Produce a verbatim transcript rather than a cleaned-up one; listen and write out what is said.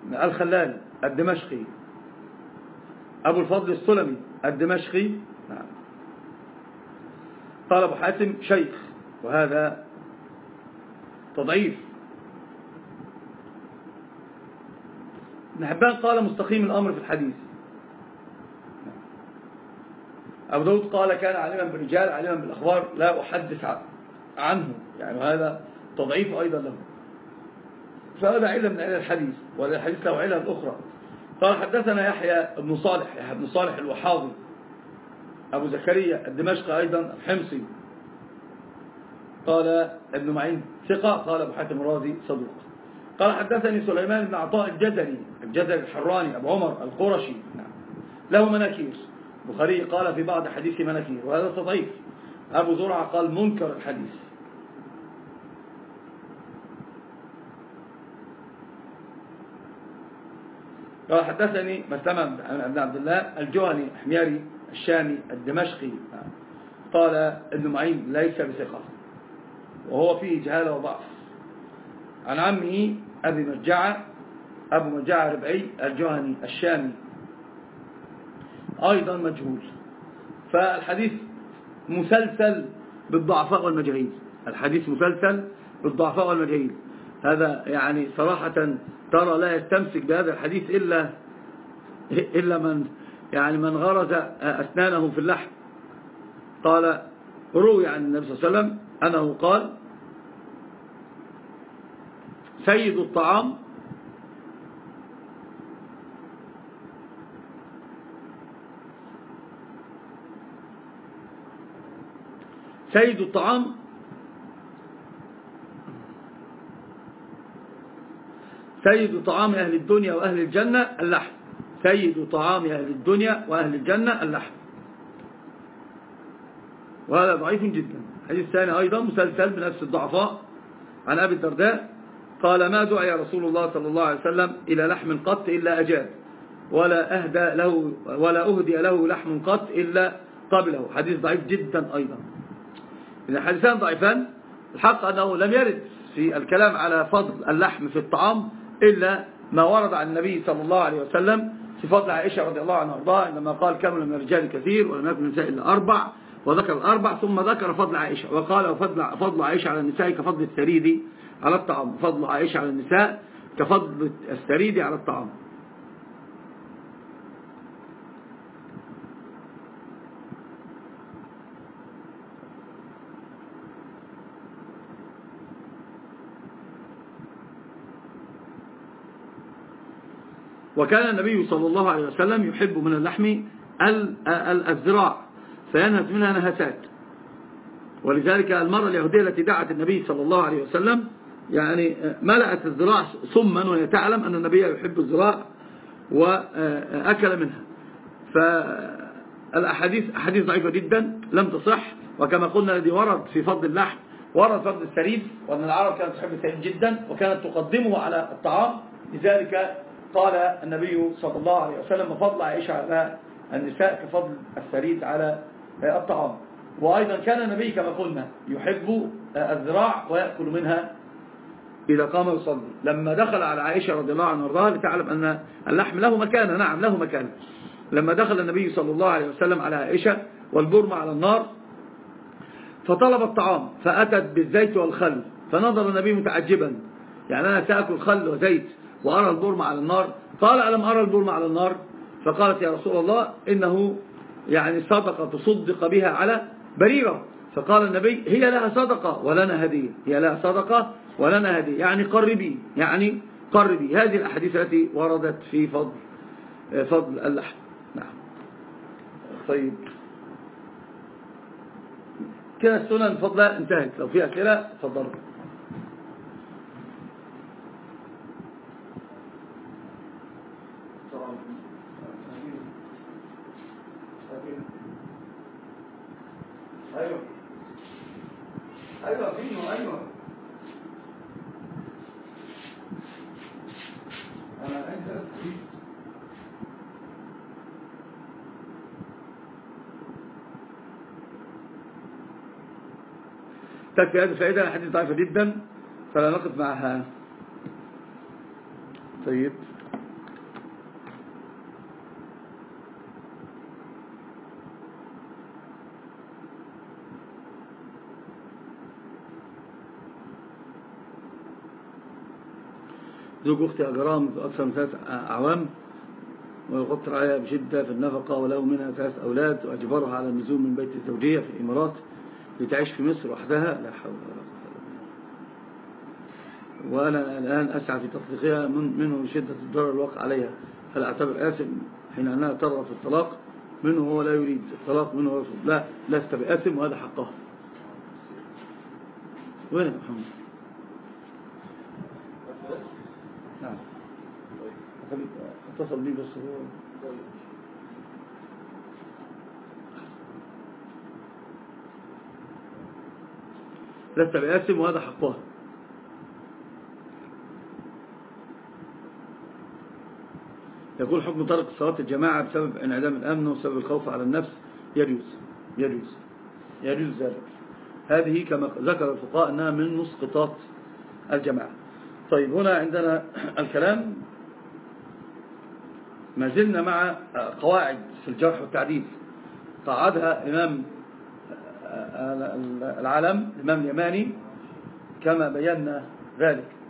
الخلال الدمشقي، أبو الفضل السلمي الدمشقي. نعم. قال أبو حاتم شيخ، وهذا تضعيف. ابن حبان قال مستقيم الأمر في الحديث. أبو داود قال كان عالما بالرجال عالما بالأخبار لا أحدث عنه، يعني هذا تضعيف أيضا له. فهذا علة من علل الحديث، والحديث له علل أخرى. قال حدثنا يحيى بن صالح يحيى بن صالح الوحاضي أبو زكريا الدمشقي أيضا الحمصي. قال ابن معين ثقة. قال أبو حاتم الرازي صدوق. قال حدثني سليمان بن عطاء الجزري الجزري الحراني أبو عمر القرشي، نعم، له مناكير. البخاري قال في بعض حديث مناكير، وهذا تضعيف. أبو زرعة قال منكر الحديث. قال حدثني مسلمة بن عبد الله الجهني الحميري الشامي الدمشقي. قال ابن معين ليس بثقة، وهو فيه جهالة وضعف. عن عمه أبي مرجعة أبو مرجعة ربعي الجهني الشامي أيضا مجهول. فالحديث مسلسل بالضعفاء والمجاهيل، الحديث مسلسل بالضعفاء والمجاهيل. هذا يعني صراحة ترى لا يستمسك بهذا الحديث إلا إلا من يعني من غرز أسنانه في اللحم. قال روي عن النبي صلى الله عليه وسلم أنه قال سيد الطعام سيد الطعام سيد طعام أهل الدنيا وأهل الجنة اللحم. سيد طعام أهل الدنيا وأهل الجنة اللحم، وهذا ضعيف جدا. الحديث الثاني أيضا مسلسل بنفس الضعفاء. عن أبي الدرداء قال ما دعي رسول الله صلى الله عليه وسلم إلى لحم قط إلا أجاب، ولا أهدى له ولا أهدي له لحم قط إلا قبله. حديث ضعيف جدا أيضا. إذا حديثان ضعيفان. الحق أنه لم يرد في الكلام على فضل اللحم في الطعام إلا ما ورد عن النبي صلى الله عليه وسلم في فضل عائشة رضي الله عنها وارضاها، عندما قال كمل من الرجال كثير ولم يكن النساء إلا أربع، وذكر الأربع ثم ذكر فضل عائشة وقال فضل, فضل عائشة على النساء كفضل الثريد على الطعام. فضل عائشة على النساء كفضل الثريد على الطعام. وكان النبي صلى الله عليه وسلم يحب من اللحم الذراع فينهت منها نهسات. ولذلك المرة اليهودية التي دعت النبي صلى الله عليه وسلم يعني ملأت الذراع سما، وهي تعلم أن النبي يحب الذراع وأكل منها. فالأحاديث أحاديث ضعيفة جدا لم تصح. وكما قلنا الذي ورد في فضل اللحم ورد فضل الثريد، وأن العرب كانت تحب الثريد جدا وكانت تقدمه على الطعام. لذلك قال النبي صلى الله عليه وسلم فضل عائشة على النساء كفضل الثريد على الطعام. وأيضا كان النبي كما قلنا يحب الذراع ويأكل منها إذا قام يصلي. لما دخل على عائشة رضي الله عنها وارضاها لتعلم أن اللحم له مكانة، نعم له مكانة. لما دخل النبي صلى الله عليه وسلم على عائشة والبرمة على النار فطلب الطعام فأتت بالزيت والخل، فنظر النبي متعجبا، يعني أنا سأكل خل وزيت وأرى البرمة على النار؟ قال ألم أرى البرمة على النار؟ فقالت يا رسول الله إنه يعني صدقة تصدق بها على بريرة. فقال النبي هي لها صدقة ولنا هدية، هي لها صدقة ولنا هدية، يعني قربي، يعني قربي. هذه الأحاديث التي وردت في فضل فضل اللحم. نعم. طيب كده السنن فضلها انتهت. لو في أسئلة تفضلوا. أيوة أيوة فيه أيوة أنا عندي تكفي هذه الفائدة. الحديث ضعيفة جدا فلا نقف معها. طيب زوج أختي أجرام في أكثر من ثلاث أعوام، ويغطي عليها بشدة في النفقة، وله منها ثلاث أولاد، وأجبرها على النزول من بيت الزوجية في الإمارات لتعيش في مصر وحدها. لا حول ولا قوة إلا بالله. وأنا الآن أسعى في تطليقها من منه شدة الضرر الواقع عليها. هل أعتبر آثم حين أنها ترغب في الطلاق منه هو لا يريد الطلاق منه هو يرفض؟ لا، لست بآثم وهذا حقها. وين يا محمد؟ نعم اتصل بي بس هو لست بآثم وهذا حقها. يقول حكم ترك صلاة الجماعة بسبب انعدام الأمن وسبب الخوف على النفس يجوز يجوز يجوز ذلك. هذه كما ذكر الفقهاء أنها من مسقطات الجماعة. طيب هنا عندنا الكلام ما زلنا مع قواعد في الجرح والتعديل قاعدها إمام العالم الإمام اليماني كما بينا ذلك.